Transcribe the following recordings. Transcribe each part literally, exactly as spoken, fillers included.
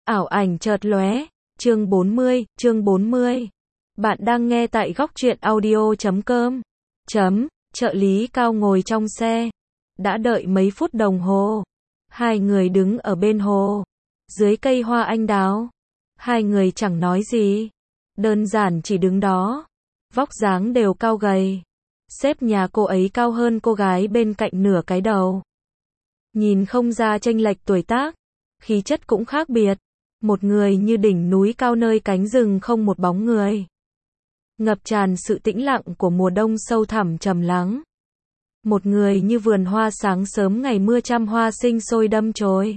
Ảo ảnh chợt lóe. Chương bốn mươi, chương bốn mươi. Bạn đang nghe tại góc truyện audio chấm com. Chấm, trợ lý Cao ngồi trong xe. Đã đợi mấy phút đồng hồ. Hai người đứng ở bên hồ. Dưới cây hoa anh đào. Hai người chẳng nói gì. Đơn giản chỉ đứng đó. Vóc dáng đều cao gầy. Sếp nhà cô ấy cao hơn cô gái bên cạnh nửa cái đầu. Nhìn không ra chênh lệch tuổi tác. Khí chất cũng khác biệt. Một người như đỉnh núi cao nơi cánh rừng không một bóng người. Ngập tràn sự tĩnh lặng của mùa đông sâu thẳm trầm lắng. Một người như vườn hoa sáng sớm ngày mưa trăm hoa sinh sôi đâm chồi.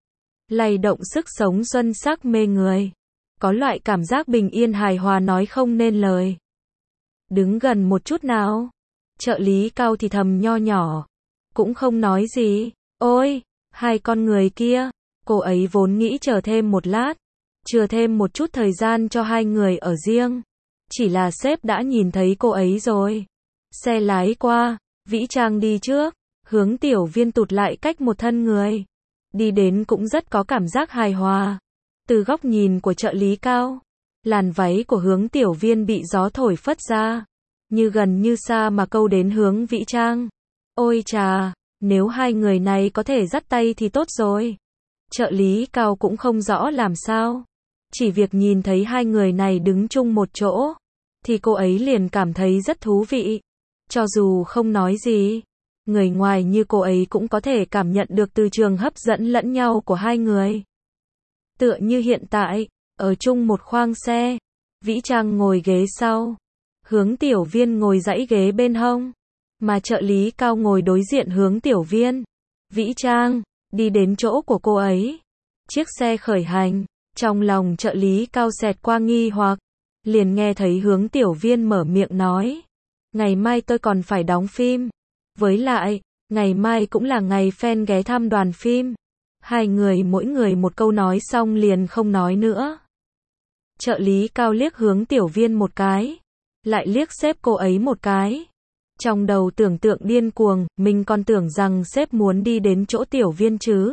Lay động sức sống xuân sắc mê người. Có loại cảm giác bình yên hài hòa nói không nên lời. Đứng gần một chút nào. Trợ lý Cao thì thầm nho nhỏ. Cũng không nói gì. Ôi, hai con người kia. Cô ấy vốn nghĩ chờ thêm một lát. Chừa thêm một chút thời gian cho hai người ở riêng. Chỉ là sếp đã nhìn thấy cô ấy rồi. Xe lái qua. Vĩ Trang đi trước. Hướng Tiểu Viên tụt lại cách một thân người. Đi đến cũng rất có cảm giác hài hòa. Từ góc nhìn của trợ lý Cao. Làn váy của Hướng Tiểu Viên bị gió thổi phất ra. Như gần như xa mà câu đến hướng Vĩ Trang. Ôi chà, nếu hai người này có thể dắt tay thì tốt rồi. Trợ lý Cao cũng không rõ làm sao. Chỉ việc nhìn thấy hai người này đứng chung một chỗ. Thì cô ấy liền cảm thấy rất thú vị. Cho dù không nói gì. Người ngoài như cô ấy cũng có thể cảm nhận được từ trường hấp dẫn lẫn nhau của hai người. Tựa như hiện tại. Ở chung một khoang xe. Vĩ Trang ngồi ghế sau. Hướng Tiểu Viên ngồi dãy ghế bên hông. Mà trợ lý Cao ngồi đối diện Hướng Tiểu Viên. Vĩ Trang đi đến chỗ của cô ấy. Chiếc xe khởi hành. Trong lòng trợ lý Cao xẹt qua nghi hoặc. Liền nghe thấy Hướng Tiểu Viên mở miệng nói. Ngày mai tôi còn phải đóng phim. Với lại, ngày mai cũng là ngày fan ghé thăm đoàn phim. Hai người mỗi người một câu nói xong liền không nói nữa. Trợ lý Cao liếc Hướng Tiểu Viên một cái. Lại liếc sếp cô ấy một cái. Trong đầu tưởng tượng điên cuồng, mình còn tưởng rằng sếp muốn đi đến chỗ Tiểu Viên chứ.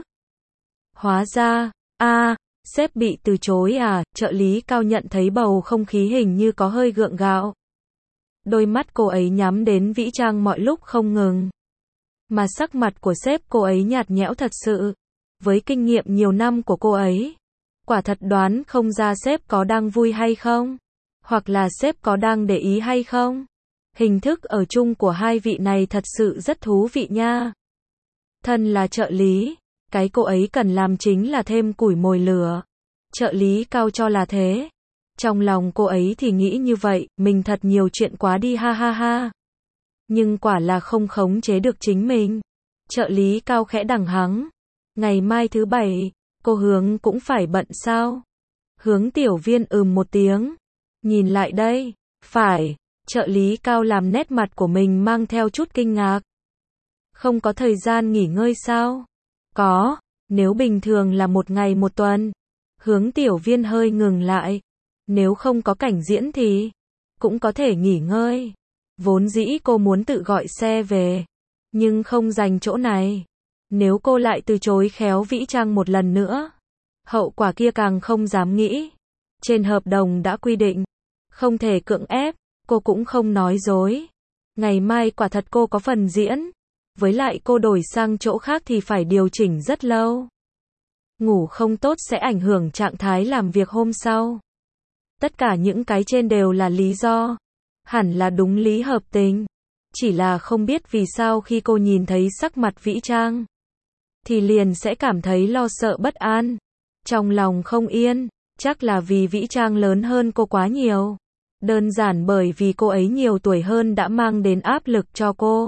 Hóa ra, a à, sếp bị từ chối à, trợ lý Cao nhận thấy bầu không khí hình như có hơi gượng gạo. Đôi mắt cô ấy nhắm đến Vĩ Trang mọi lúc không ngừng. Mà sắc mặt của sếp cô ấy nhạt nhẽo thật sự. Với kinh nghiệm nhiều năm của cô ấy. Quả thật đoán không ra sếp có đang vui hay không. Hoặc là sếp có đang để ý hay không. Hình thức ở chung của hai vị này thật sự rất thú vị nha. Thân là trợ lý. Cái cô ấy cần làm chính là thêm củi mồi lửa. Trợ lý Cao cho là thế. Trong lòng cô ấy thì nghĩ như vậy, mình thật nhiều chuyện quá đi ha ha ha. Nhưng quả là không khống chế được chính mình. Trợ lý Cao khẽ đằng hắng. Ngày mai thứ bảy, cô Hướng cũng phải bận sao? Hướng Tiểu Viên ừm một tiếng. Nhìn lại đây. Phải. Trợ lý Cao làm nét mặt của mình mang theo chút kinh ngạc. Không có thời gian nghỉ ngơi sao? Có. Nếu bình thường là một ngày một tuần. Hướng Tiểu Viên hơi ngừng lại. Nếu không có cảnh diễn thì cũng có thể nghỉ ngơi. Vốn dĩ cô muốn tự gọi xe về. Nhưng không dành chỗ này. Nếu cô lại từ chối khéo Vĩ Trang một lần nữa. Hậu quả kia càng không dám nghĩ. Trên hợp đồng đã quy định. Không thể cưỡng ép. Cô cũng không nói dối. Ngày mai quả thật cô có phần diễn. Với lại cô đổi sang chỗ khác thì phải điều chỉnh rất lâu. Ngủ không tốt sẽ ảnh hưởng trạng thái làm việc hôm sau. Tất cả những cái trên đều là lý do. Hẳn là đúng lý hợp tình. Chỉ là không biết vì sao khi cô nhìn thấy sắc mặt Vĩ Trang. Thì liền sẽ cảm thấy lo sợ bất an. Trong lòng không yên. Chắc là vì Vĩ Trang lớn hơn cô quá nhiều. Đơn giản bởi vì cô ấy nhiều tuổi hơn đã mang đến áp lực cho cô.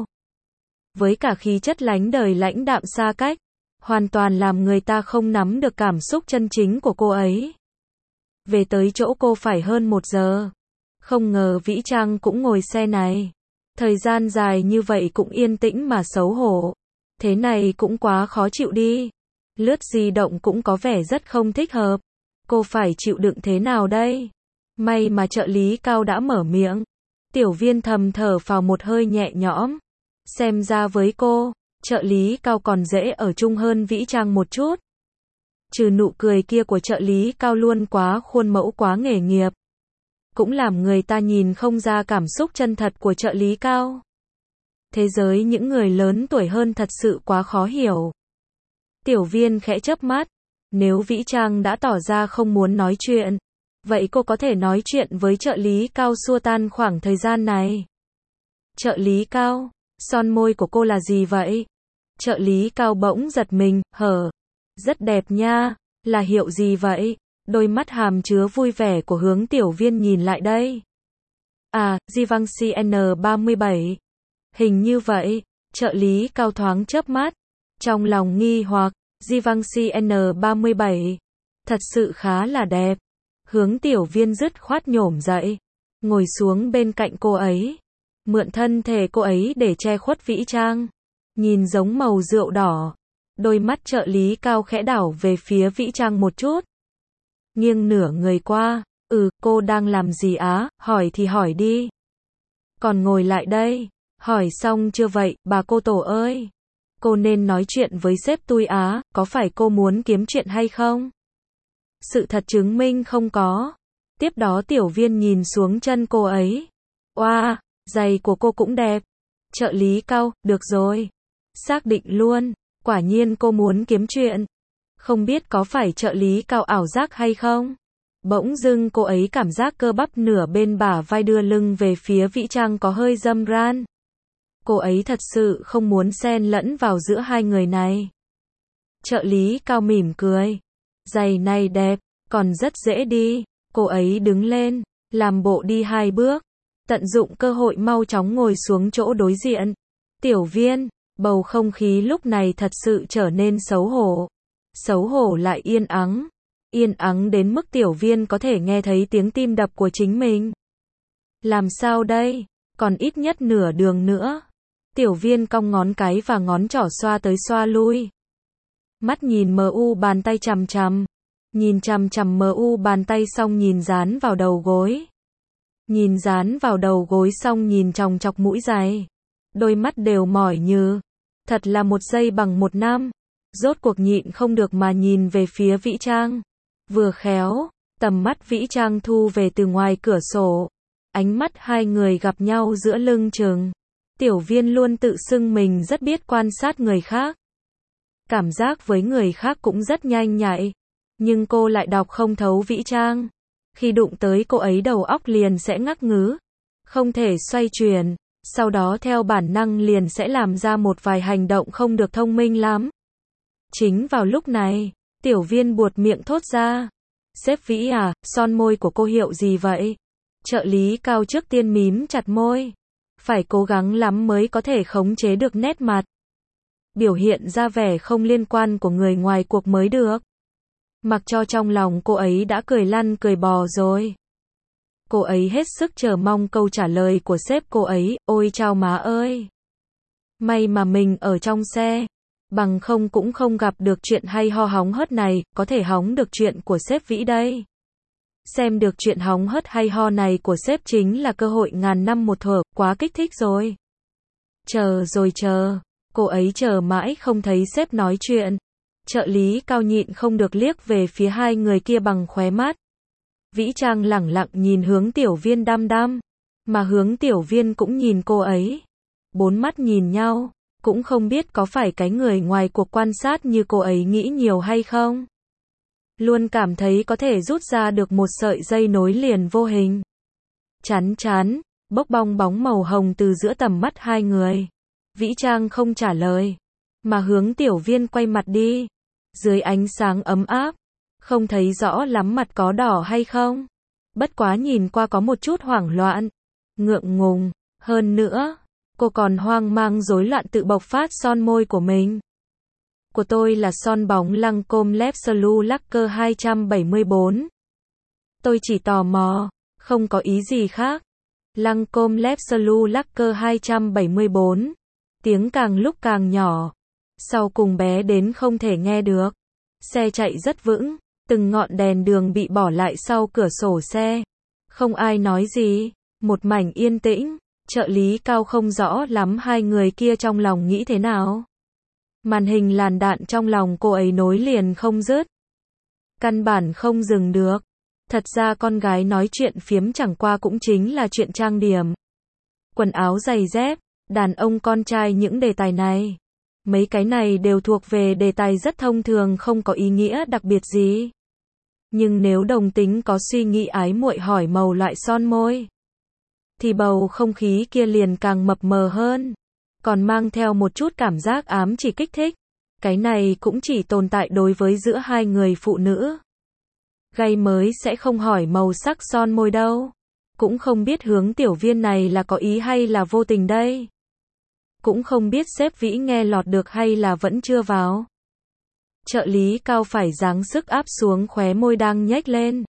Với cả khí chất lánh đời lãnh đạm xa cách. Hoàn toàn làm người ta không nắm được cảm xúc chân chính của cô ấy. Về tới chỗ cô phải hơn một giờ. Không ngờ Vĩ Trang cũng ngồi xe này. Thời gian dài như vậy cũng yên tĩnh mà xấu hổ. Thế này cũng quá khó chịu đi. Lướt di động cũng có vẻ rất không thích hợp. Cô phải chịu đựng thế nào đây? May mà trợ lý Cao đã mở miệng. Tiểu Viên thầm thở phào một hơi nhẹ nhõm. Xem ra với cô, trợ lý Cao còn dễ ở chung hơn Vĩ Trang một chút. Trừ nụ cười kia của trợ lý Cao luôn quá khuôn mẫu quá nghề nghiệp. Cũng làm người ta nhìn không ra cảm xúc chân thật của trợ lý Cao. Thế giới những người lớn tuổi hơn thật sự quá khó hiểu. Tiểu Viên khẽ chớp mắt. Nếu Vĩ Trang đã tỏ ra không muốn nói chuyện, vậy cô có thể nói chuyện với trợ lý Cao xua tan khoảng thời gian này. Trợ lý Cao, son môi của cô là gì vậy? Trợ lý Cao bỗng giật mình, hở. Rất đẹp nha, là hiệu gì vậy? Đôi mắt hàm chứa vui vẻ của Hướng Tiểu Viên nhìn lại đây. À, Givenchy N ba mươi bảy. Hình như vậy, trợ lý Cao thoáng chớp mắt. Trong lòng nghi hoặc, Givenchy N ba mươi bảy. Thật sự khá là đẹp. Hướng Tiểu Viên dứt khoát nhổm dậy. Ngồi xuống bên cạnh cô ấy. Mượn thân thể cô ấy để che khuất Vĩ Trang. Nhìn giống màu rượu đỏ. Đôi mắt trợ lý Cao khẽ đảo về phía Vĩ Trang một chút. Nghiêng nửa người qua. Ừ, cô đang làm gì á? Hỏi thì hỏi đi. Còn ngồi lại đây. Hỏi xong chưa vậy, bà cô tổ ơi? Cô nên nói chuyện với sếp tôi á, có phải cô muốn kiếm chuyện hay không? Sự thật chứng minh không có. Tiếp đó Tiểu Viên nhìn xuống chân cô ấy. Oa, wow, giày của cô cũng đẹp. Trợ lý Cao, được rồi. Xác định luôn, quả nhiên cô muốn kiếm chuyện. Không biết có phải trợ lý Cao ảo giác hay không? Bỗng dưng cô ấy cảm giác cơ bắp nửa bên bả vai đưa lưng về phía Vĩ Trang có hơi râm ran. Cô ấy thật sự không muốn xen lẫn vào giữa hai người này. Trợ lý Cao mỉm cười. Giày này đẹp, còn rất dễ đi. Cô ấy đứng lên, làm bộ đi hai bước. Tận dụng cơ hội mau chóng ngồi xuống chỗ đối diện. Tiểu Viên, bầu không khí lúc này thật sự trở nên xấu hổ. Xấu hổ lại yên ắng. Yên ắng đến mức Tiểu Viên có thể nghe thấy tiếng tim đập của chính mình. Làm sao đây? Còn ít nhất nửa đường nữa. Tiểu Viên cong ngón cái và ngón trỏ xoa tới xoa lui. Mắt nhìn mờ u bàn tay chằm chằm. Nhìn chằm chằm mờ u bàn tay xong nhìn dán vào đầu gối. Nhìn dán vào đầu gối xong nhìn chòng chọc mũi giày. Đôi mắt đều mỏi như. Thật là một giây bằng một năm. Rốt cuộc nhịn không được mà nhìn về phía Vĩ Trang. Vừa khéo, tầm mắt Vĩ Trang thu về từ ngoài cửa sổ. Ánh mắt hai người gặp nhau giữa lưng chừng. Tiểu Viên luôn tự xưng mình rất biết quan sát người khác. Cảm giác với người khác cũng rất nhanh nhạy. Nhưng cô lại đọc không thấu Vĩ Trang. Khi đụng tới cô ấy đầu óc liền sẽ ngắc ngứ. Không thể xoay chuyển. Sau đó theo bản năng liền sẽ làm ra một vài hành động không được thông minh lắm. Chính vào lúc này, Tiểu Viên buột miệng thốt ra. Sếp Vĩ à, son môi của cô hiệu gì vậy? Trợ lý Cao trước tiên mím chặt môi. Phải cố gắng lắm mới có thể khống chế được nét mặt. Biểu hiện ra vẻ không liên quan của người ngoài cuộc mới được. Mặc cho trong lòng cô ấy đã cười lăn cười bò rồi. Cô ấy hết sức chờ mong câu trả lời của sếp cô ấy. Ôi chao má ơi! May mà mình ở trong xe. Bằng không cũng không gặp được chuyện hay ho hóng hớt này. Có thể hóng được chuyện của sếp Vĩ đây. Xem được chuyện hóng hớt hay ho này của sếp chính là cơ hội ngàn năm một thuở. Quá kích thích rồi. Chờ rồi chờ. Cô ấy chờ mãi không thấy sếp nói chuyện. Trợ lý Cao nhịn không được liếc về phía hai người kia bằng khóe mắt. Vĩ Trang lẳng lặng nhìn Hướng Tiểu Viên đăm đăm. Mà Hướng Tiểu Viên cũng nhìn cô ấy. Bốn mắt nhìn nhau. Cũng không biết có phải cái người ngoài cuộc quan sát như cô ấy nghĩ nhiều hay không. Luôn cảm thấy có thể rút ra được một sợi dây nối liền vô hình. Chán chán, bốc bong bóng màu hồng từ giữa tầm mắt hai người. Vĩ Trang không trả lời. Mà Hướng Tiểu Viên quay mặt đi. Dưới ánh sáng ấm áp. Không thấy rõ lắm mặt có đỏ hay không. Bất quá nhìn qua có một chút hoảng loạn. Ngượng ngùng. Hơn nữa, cô còn hoang mang rối loạn tự bộc phát son môi của mình. Của tôi là son bóng Lancôme Absolute Lacquer hai trăm bảy mươi bốn. Tôi chỉ tò mò, không có ý gì khác. Lancôme Absolute Lacquer hai trăm bảy mươi bốn. Tiếng càng lúc càng nhỏ. Sau cùng bé đến không thể nghe được. Xe chạy rất vững. Từng ngọn đèn đường bị bỏ lại sau cửa sổ xe. Không ai nói gì. Một mảnh yên tĩnh. Trợ lý Cao không rõ lắm hai người kia trong lòng nghĩ thế nào. Màn hình làn đạn trong lòng cô ấy nối liền không dứt. Căn bản không dừng được. Thật ra con gái nói chuyện phiếm chẳng qua cũng chính là chuyện trang điểm. Quần áo giày dép, đàn ông con trai những đề tài này. Mấy cái này đều thuộc về đề tài rất thông thường không có ý nghĩa đặc biệt gì. Nhưng nếu đồng tính có suy nghĩ ái muội hỏi màu loại son môi, thì bầu không khí kia liền càng mập mờ hơn. Còn mang theo một chút cảm giác ám chỉ kích thích. Cái này cũng chỉ tồn tại đối với giữa hai người phụ nữ. Gay mới sẽ không hỏi màu sắc son môi đâu. Cũng không biết hướng tiểu viên này là có ý hay là vô tình đây. Cũng không biết sếp Vĩ nghe lọt được hay là vẫn chưa vào. Trợ lý Cao phải giáng sức áp xuống khóe môi đang nhếch lên.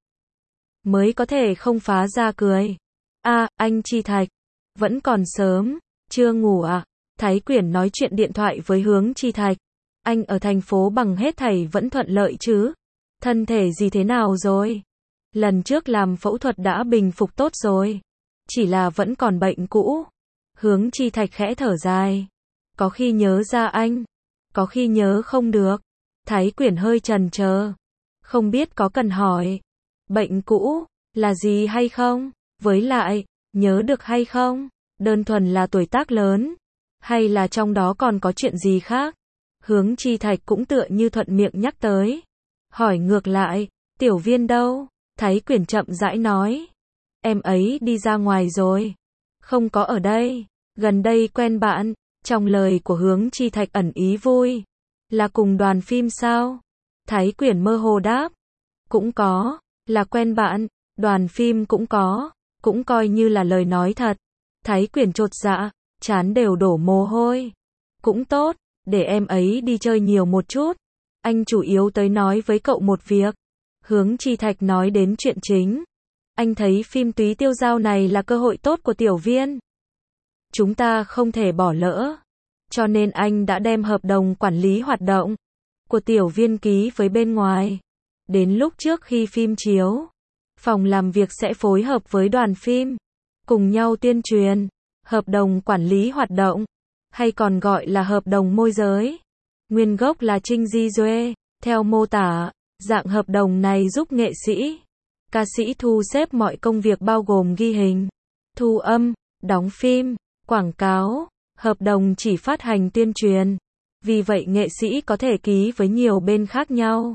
Mới có thể không phá ra cười. A, anh Chi Thạch. Vẫn còn sớm, chưa ngủ à? Thái Quyển nói chuyện điện thoại với Hướng Chi Thạch. Anh ở thành phố bằng hết thảy vẫn thuận lợi chứ? Thân thể gì thế nào rồi? Lần trước làm phẫu thuật đã bình phục tốt rồi. Chỉ là vẫn còn bệnh cũ. Hướng Chi Thạch khẽ thở dài. Có khi nhớ ra anh. Có khi nhớ không được. Thái Quyển hơi chần chờ. Không biết có cần hỏi. Bệnh cũ, là gì hay không? Với lại, nhớ được hay không? Đơn thuần là tuổi tác lớn. Hay là trong đó còn có chuyện gì khác? Hướng Chi Thạch cũng tựa như thuận miệng nhắc tới. Hỏi ngược lại, tiểu viên đâu? Thái Quyển chậm rãi nói. Em ấy đi ra ngoài rồi. Không có ở đây. Gần đây quen bạn. Trong lời của Hướng Chi Thạch ẩn ý vui. Là cùng đoàn phim sao? Thái Quyển mơ hồ đáp. Cũng có. Là quen bạn. Đoàn phim cũng có. Cũng coi như là lời nói thật. Thái Quyển chột dạ. Chán đều đổ mồ hôi. Cũng tốt. Để em ấy đi chơi nhiều một chút. Anh chủ yếu tới nói với cậu một việc. Hướng Chi Thạch nói đến chuyện chính. Anh thấy phim Túy Tiêu Dao này là cơ hội tốt của tiểu viên. Chúng ta không thể bỏ lỡ. Cho nên anh đã đem hợp đồng quản lý hoạt động của tiểu viên ký với bên ngoài. Đến lúc trước khi phim chiếu, phòng làm việc sẽ phối hợp với đoàn phim, cùng nhau tuyên truyền. Hợp đồng quản lý hoạt động, hay còn gọi là hợp đồng môi giới. Nguyên gốc là Trinh Di Duê. Theo mô tả, dạng hợp đồng này giúp nghệ sĩ, ca sĩ thu xếp mọi công việc bao gồm ghi hình, thu âm, đóng phim, quảng cáo. Hợp đồng chỉ phát hành tuyên truyền. Vì vậy nghệ sĩ có thể ký với nhiều bên khác nhau.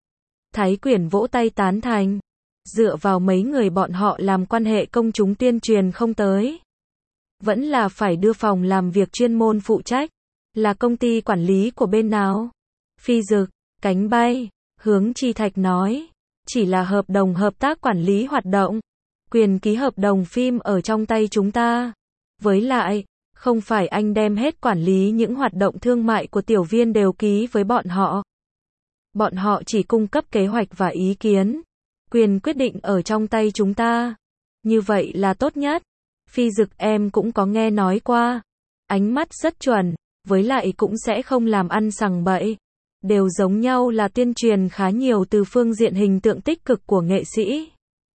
Thái Quyển vỗ tay tán thành. Dựa vào mấy người bọn họ làm quan hệ công chúng tuyên truyền không tới. Vẫn là phải đưa phòng làm việc chuyên môn phụ trách. Là công ty quản lý của bên nào? Phi Dực, Cánh Bay. Hướng Chi Thạch nói. Chỉ là hợp đồng hợp tác quản lý hoạt động. Quyền ký hợp đồng phim ở trong tay chúng ta. Với lại, không phải anh đem hết quản lý những hoạt động thương mại của tiểu viên đều ký với bọn họ. Bọn họ chỉ cung cấp kế hoạch và ý kiến. Quyền quyết định ở trong tay chúng ta. Như vậy là tốt nhất. Phi Dực em cũng có nghe nói qua. Ánh mắt rất chuẩn, với lại cũng sẽ không làm ăn sằng bậy. Đều giống nhau là tuyên truyền khá nhiều từ phương diện hình tượng tích cực của nghệ sĩ.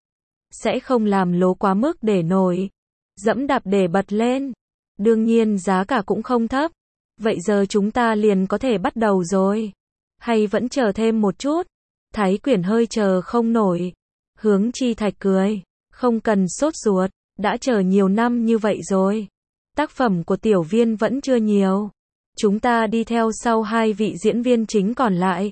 Sẽ không làm lố quá mức để nổi. Dẫm đạp để bật lên. Đương nhiên giá cả cũng không thấp. Vậy giờ chúng ta liền có thể bắt đầu rồi. Hay vẫn chờ thêm một chút? Thái Quyển hơi chờ không nổi. Hướng Chi Thạch cười. Không cần sốt ruột. Đã chờ nhiều năm như vậy rồi. Tác phẩm của tiểu viên vẫn chưa nhiều. Chúng ta đi theo sau hai vị diễn viên chính còn lại.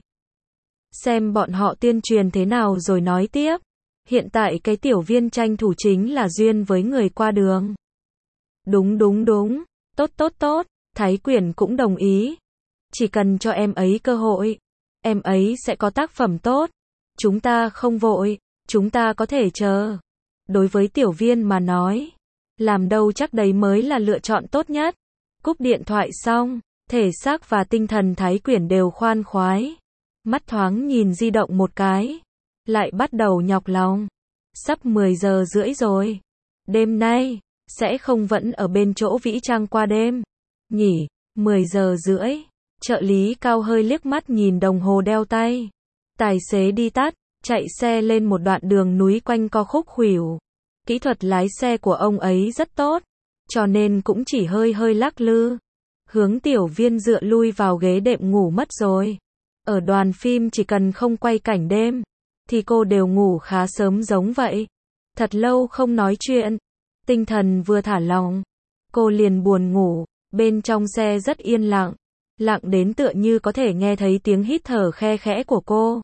Xem bọn họ tuyên truyền thế nào rồi nói tiếp. Hiện tại cái tiểu viên tranh thủ chính là duyên với người qua đường. Đúng đúng đúng. Tốt tốt tốt. Thái Quyển cũng đồng ý. Chỉ cần cho em ấy cơ hội. Em ấy sẽ có tác phẩm tốt. Chúng ta không vội. Chúng ta có thể chờ. Đối với tiểu viên mà nói. Làm đâu chắc đấy mới là lựa chọn tốt nhất. Cúp điện thoại xong. Thể xác và tinh thần Thái Quyển đều khoan khoái. Mắt thoáng nhìn di động một cái. Lại bắt đầu nhọc lòng. Sắp mười giờ rưỡi rồi. Đêm nay, sẽ không vẫn ở bên chỗ Vĩ Trang qua đêm. Nhỉ, mười giờ rưỡi. Trợ lý Cao hơi liếc mắt nhìn đồng hồ đeo tay. Tài xế đi tắt, chạy xe lên một đoạn đường núi quanh co khúc khuỷu. Kỹ thuật lái xe của ông ấy rất tốt, cho nên cũng chỉ hơi hơi lắc lư. Hướng tiểu viên dựa lui vào ghế đệm ngủ mất rồi. Ở đoàn phim chỉ cần không quay cảnh đêm, thì cô đều ngủ khá sớm giống vậy. Thật lâu không nói chuyện, tinh thần vừa thả lỏng, cô liền buồn ngủ. Bên trong xe rất yên lặng, lặng đến tựa như có thể nghe thấy tiếng hít thở khe khẽ của cô.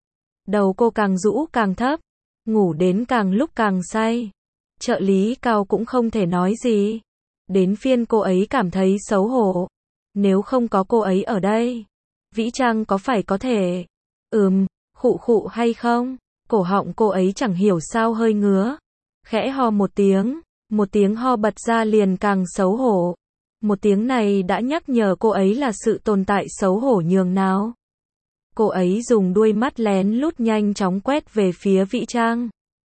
Đầu cô càng rũ càng thấp, ngủ đến càng lúc càng say. Trợ lý Cao cũng không thể nói gì. Đến phiên cô ấy cảm thấy xấu hổ. Nếu không có cô ấy ở đây, Vĩ Trang có phải có thể, ừm, khụ khụ hay không? Cổ họng cô ấy chẳng hiểu sao hơi ngứa. Khẽ ho một tiếng, một tiếng ho bật ra liền càng xấu hổ. Một tiếng này đã nhắc nhở cô ấy là sự tồn tại xấu hổ nhường nào. Cô ấy dùng đuôi mắt lén lút nhanh chóng quét về phía Vĩ Trang.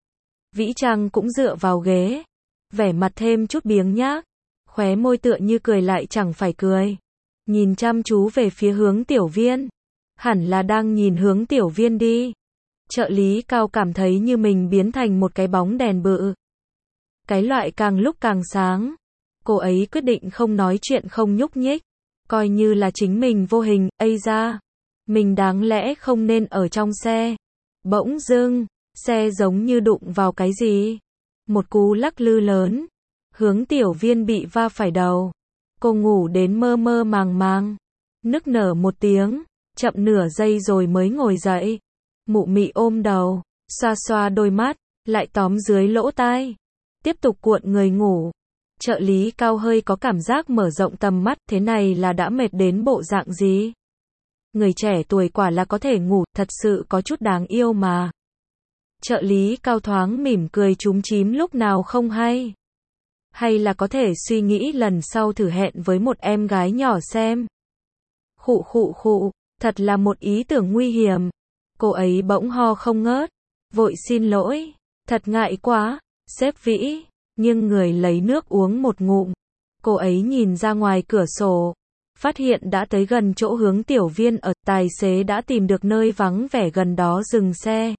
Vĩ Trang cũng dựa vào ghế, vẻ mặt thêm chút biếng nhác, khóe môi tựa như cười lại chẳng phải cười. Nhìn chăm chú về phía hướng Tiểu Viên. Hẳn là đang nhìn hướng Tiểu Viên đi. Trợ lý Cao cảm thấy như mình biến thành một cái bóng đèn bự. Cái loại càng lúc càng sáng. Cô ấy quyết định không nói chuyện không nhúc nhích. Coi như là chính mình vô hình, ây ra. Mình đáng lẽ không nên ở trong xe. Bỗng dưng, xe giống như đụng vào cái gì. Một cú lắc lư lớn. Hướng Tiểu Viên bị va phải đầu. Cô ngủ đến mơ mơ màng màng. Nức nở một tiếng, chậm nửa giây rồi mới ngồi dậy. Mụ mị ôm đầu, xoa xoa đôi mắt, lại tóm dưới lỗ tai. Tiếp tục cuộn người ngủ. Trợ lý Cao hơi có cảm giác mở rộng tầm mắt, thế này là đã mệt đến bộ dạng gì? Người trẻ tuổi quả là có thể ngủ, thật sự có chút đáng yêu mà. Trợ lý Cao thoáng mỉm cười chúm chím lúc nào không hay. Hay là có thể suy nghĩ lần sau thử hẹn với một em gái nhỏ xem. Khụ khụ khụ, thật là một ý tưởng nguy hiểm. Cô ấy bỗng ho không ngớt. Vội xin lỗi, thật ngại quá, sếp Vĩ. Nhưng người lấy nước uống một ngụm. Cô ấy nhìn ra ngoài cửa sổ. Phát hiện đã tới gần chỗ hướng Tiểu Viên ở, tài xế đã tìm được nơi vắng vẻ gần đó dừng xe.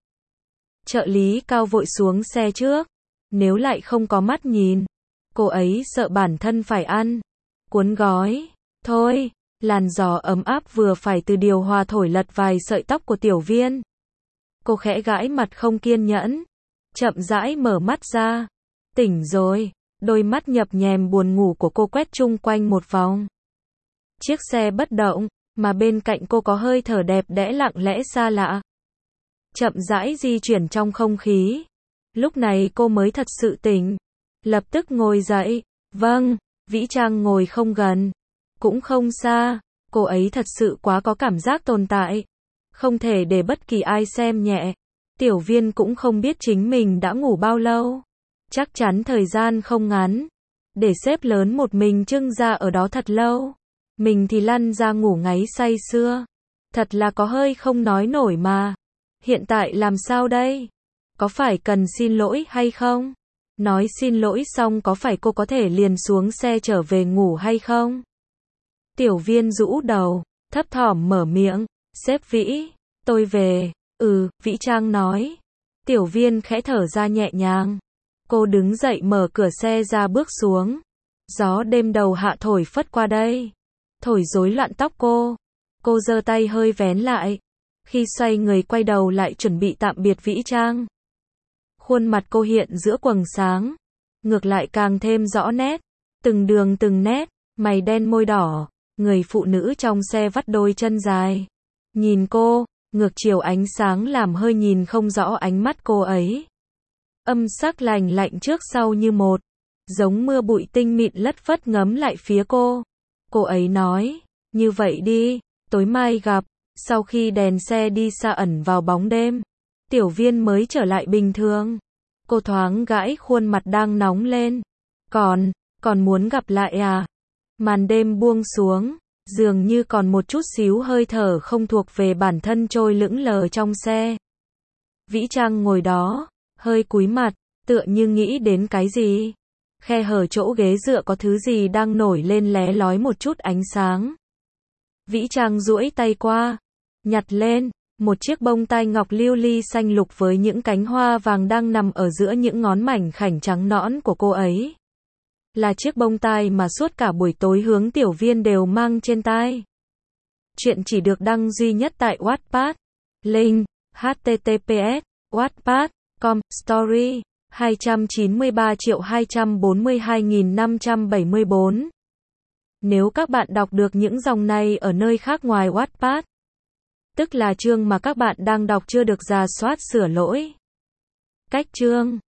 Trợ lý Cao vội xuống xe trước. Nếu lại không có mắt nhìn, cô ấy sợ bản thân phải ăn. Cuốn gói. Thôi, làn gió ấm áp vừa phải từ điều hòa thổi lật vài sợi tóc của Tiểu Viên. Cô khẽ gãi mặt không kiên nhẫn. Chậm rãi mở mắt ra. Tỉnh rồi. Đôi mắt nhập nhèm buồn ngủ của cô quét chung quanh một vòng. Chiếc xe bất động, mà bên cạnh cô có hơi thở đẹp đẽ lặng lẽ xa lạ. Chậm rãi di chuyển trong không khí. Lúc này cô mới thật sự tỉnh. Lập tức ngồi dậy. Vâng, Vĩ Trang ngồi không gần, cũng không xa. Cô ấy thật sự quá có cảm giác tồn tại. Không thể để bất kỳ ai xem nhẹ. Tiểu Viên cũng không biết chính mình đã ngủ bao lâu. Chắc chắn thời gian không ngắn. Để sếp lớn một mình trưng ra ở đó thật lâu. Mình thì lăn ra ngủ ngáy say sưa. Thật là có hơi không nói nổi mà. Hiện tại làm sao đây? Có phải cần xin lỗi hay không? Nói xin lỗi xong có phải cô có thể liền xuống xe trở về ngủ hay không? Tiểu Viên rũ đầu, thấp thỏm mở miệng. Sếp Vĩ, tôi về. Ừ, Vĩ Trang nói. Tiểu Viên khẽ thở ra nhẹ nhàng. Cô đứng dậy mở cửa xe ra bước xuống. Gió đêm đầu hạ thổi phất qua đây. Thổi rối loạn tóc cô. Cô giơ tay hơi vén lại. Khi xoay người quay đầu lại chuẩn bị tạm biệt Vĩ Trang. Khuôn mặt cô hiện giữa quầng sáng. Ngược lại càng thêm rõ nét. Từng đường từng nét. Mày đen môi đỏ. Người phụ nữ trong xe vắt đôi chân dài. Nhìn cô, ngược chiều ánh sáng làm hơi nhìn không rõ ánh mắt cô ấy. Âm sắc lành lạnh trước sau như một. Giống mưa bụi tinh mịn lất phất ngấm lại phía cô. Cô ấy nói, như vậy đi, tối mai gặp. Sau khi đèn xe đi xa ẩn vào bóng đêm, Tiểu Viên mới trở lại bình thường. Cô thoáng gãi khuôn mặt đang nóng lên. Còn, còn muốn gặp lại à? Màn đêm buông xuống, dường như còn một chút xíu hơi thở không thuộc về bản thân trôi lững lờ trong xe. Vĩ Trang ngồi đó, hơi cúi mặt, tựa như nghĩ đến cái gì. Khe hở chỗ ghế dựa có thứ gì đang nổi lên lé lói một chút ánh sáng. Vĩ Trang duỗi tay qua, nhặt lên, một chiếc bông tai ngọc lưu ly xanh lục với những cánh hoa vàng đang nằm ở giữa những ngón mảnh khảnh trắng nõn của cô ấy. Là chiếc bông tai mà suốt cả buổi tối hướng Tiểu Viên đều mang trên tai. Chuyện chỉ được đăng duy nhất tại Wattpad. Link H T T P S wattpad chấm com Story hai trăm chín mươi ba triệu hai trăm bốn mươi hai nghìn năm trăm bảy mươi bốn. Nếu các bạn đọc được những dòng này ở nơi khác ngoài Wattpad, tức là chương mà các bạn đang đọc chưa được rà soát sửa lỗi. Cách chương